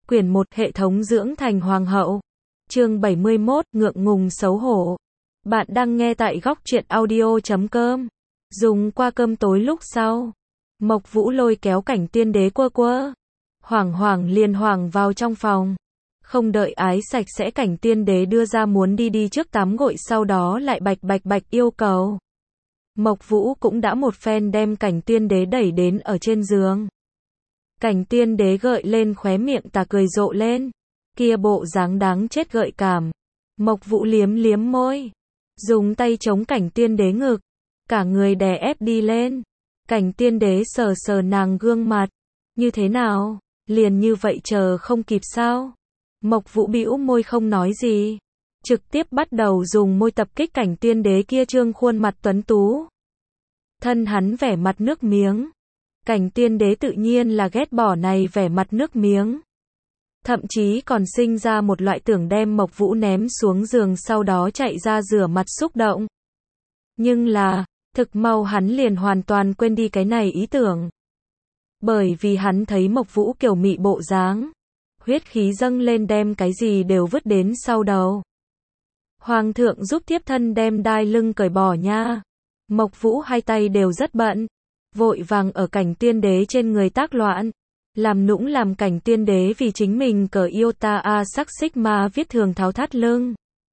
Quyển 1 Hệ thống dưỡng thành hoàng hậu. Chương 71 Ngượng ngùng xấu hổ. Bạn đang nghe tại góc truyện audio.com. Dùng qua cơm tối lúc sau. Mộc Vũ lôi kéo Cảnh Tiên Đế quơ. Hoảng hoảng liền hoảng vào trong phòng. Không đợi ái sạch sẽ Cảnh Tiên Đế đưa ra muốn đi trước tắm gội, sau đó lại bạch yêu cầu. Mộc Vũ cũng đã một phen đem Cảnh Tiên Đế đẩy đến ở trên giường. Cảnh Tiên Đế gợi lên khóe miệng tà cười rộ lên. Kia bộ dáng đáng chết gợi cảm. Mộc Vũ liếm môi. Dùng tay chống Cảnh Tiên Đế ngực. Cả người đè ép đi lên. Cảnh Tiên Đế sờ nàng gương mặt. Như thế nào? Liền như vậy chờ không kịp sao? Mộc Vũ bĩu môi không nói gì. Trực tiếp bắt đầu dùng môi tập kích Cảnh Tiên Đế kia trương khuôn mặt tuấn tú. Thân hắn vẻ mặt nước miếng. Cảnh Tiên Đế tự nhiên là ghét bỏ này vẻ mặt nước miếng. Thậm chí còn sinh ra một loại tưởng đem Mộc Vũ ném xuống giường sau đó chạy ra rửa mặt xúc động. Nhưng là, thực mau hắn liền hoàn toàn quên đi cái này ý tưởng. Bởi vì hắn thấy Mộc Vũ kiều mị bộ dáng. Huyết khí dâng lên đem cái gì đều vứt đến sau đầu. Hoàng thượng giúp thiếp thân đem đai lưng cởi bỏ nha. Mộc Vũ hai tay đều rất bận. Vội vàng ở Cảnh Tiên Đế trên người tác loạn. Làm nũng làm Cảnh Tiên Đế vì chính mình cởi Iota A sắc xích ma viết thường tháo thắt lưng.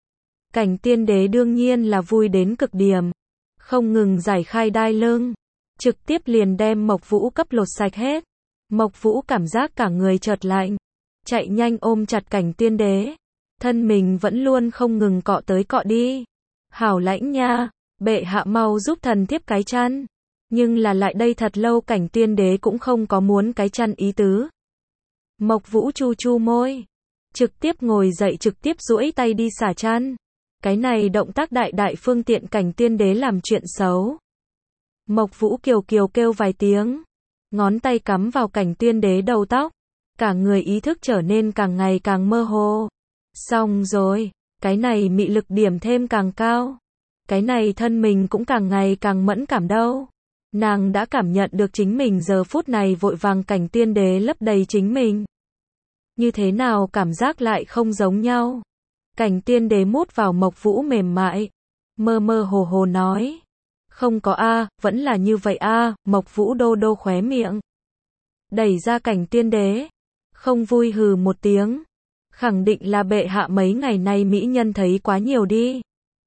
Cảnh Tiên Đế đương nhiên là vui đến cực điểm. Không ngừng giải khai đai lưng. Trực tiếp liền đem Mộc Vũ cấp lột sạch hết. Mộc Vũ cảm giác cả người chợt lạnh. Chạy nhanh ôm chặt Cảnh Tiên Đế. Thân mình vẫn luôn không ngừng cọ tới cọ đi. Hảo lãnh nha, bệ hạ mau giúp thần tiếp cái chăn. Nhưng là lại đây thật lâu Cảnh Tiên Đế cũng không có muốn cái chăn ý tứ. Mộc Vũ chu môi. Trực tiếp ngồi dậy trực tiếp duỗi tay đi xả chăn. Cái này động tác đại phương tiện Cảnh Tiên Đế làm chuyện xấu. Mộc Vũ kiều kêu vài tiếng. Ngón tay cắm vào Cảnh Tiên Đế đầu tóc. Cả người ý thức trở nên càng ngày càng mơ hồ. Xong rồi, cái này mị lực điểm thêm càng cao. Cái này thân mình cũng càng ngày càng mẫn cảm đâu. Nàng đã cảm nhận được chính mình giờ phút này vội vàng Cảnh Tiên Đế lấp đầy chính mình. Như thế nào cảm giác lại không giống nhau. Cảnh Tiên Đế mút vào Mộc Vũ mềm mại. Mơ hồ nói. Không có a, vẫn là như vậy a. Mộc Vũ đô khóe miệng. Đẩy ra Cảnh Tiên Đế. Không vui hừ một tiếng. Khẳng định là bệ hạ mấy ngày nay mỹ nhân thấy quá nhiều đi.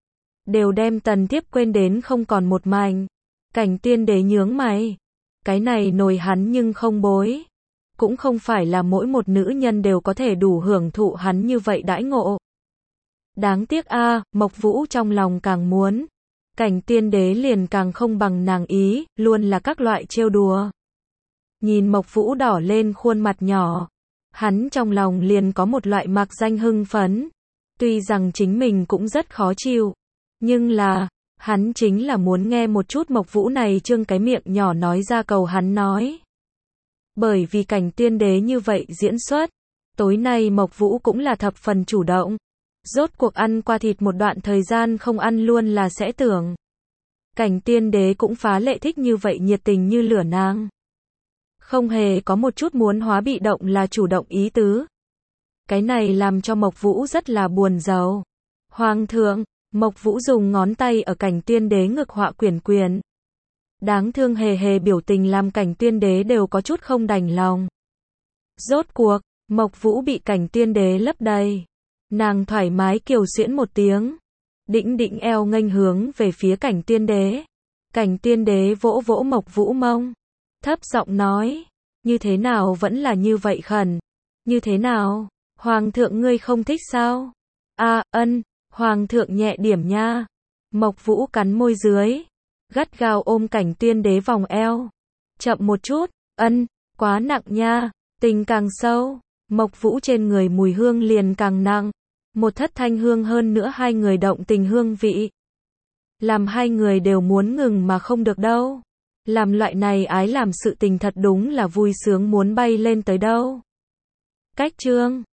Đều đem tần thiếp quên đến không còn một mảnh. Cảnh Tiên Đế nhướng mày. Cái này nồi hắn nhưng không bối. Cũng không phải là mỗi một nữ nhân đều có thể đủ hưởng thụ hắn như vậy đãi ngộ. Đáng tiếc a, Mộc Vũ trong lòng càng muốn. Cảnh Tiên Đế liền càng không bằng nàng ý, luôn là các loại trêu đùa. Nhìn Mộc Vũ đỏ lên khuôn mặt nhỏ. Hắn trong lòng liền có một loại mạc danh hưng phấn. Tuy rằng chính mình cũng rất khó chịu. Nhưng là, hắn chính là muốn nghe một chút Mộc Vũ này trương cái miệng nhỏ nói ra cầu hắn nói. Bởi vì Cảnh Tiên Đế như vậy diễn xuất, tối nay Mộc Vũ cũng là thập phần chủ động. Rốt cuộc ăn qua thịt một đoạn thời gian không ăn luôn là sẽ tưởng. Cảnh Tiên Đế cũng phá lệ thích như vậy nhiệt tình như lửa nàng. Không hề có một chút muốn hóa bị động là chủ động ý tứ. Cái này làm cho Mộc Vũ rất là buồn rầu. Hoàng thượng, Mộc Vũ dùng ngón tay ở Cảnh Tiên Đế ngực họa quyển. Đáng thương hề biểu tình làm Cảnh Tiên Đế đều có chút không đành lòng. Rốt cuộc, Mộc Vũ bị Cảnh Tiên Đế lấp đầy. Nàng thoải mái kiều xuyễn một tiếng. Định eo nghênh hướng về phía Cảnh Tiên Đế. Cảnh Tiên Đế vỗ Mộc Vũ mông. Thấp giọng nói. Như thế nào vẫn là như vậy khẩn. Như thế nào? Hoàng thượng ngươi không thích sao? Ân. Hoàng thượng nhẹ điểm nha. Mộc Vũ cắn môi dưới. Gắt gao ôm Cảnh Tiên Đế vòng eo. Chậm một chút. Ân. Quá nặng nha. Tình càng sâu. Mộc Vũ trên người mùi hương liền càng nặng. Một thất thanh hương hơn nữa hai người động tình hương vị. Làm hai người đều muốn ngừng mà không được đâu. Làm loại này ái làm sự tình thật đúng là vui sướng muốn bay lên tới đâu. Cách chương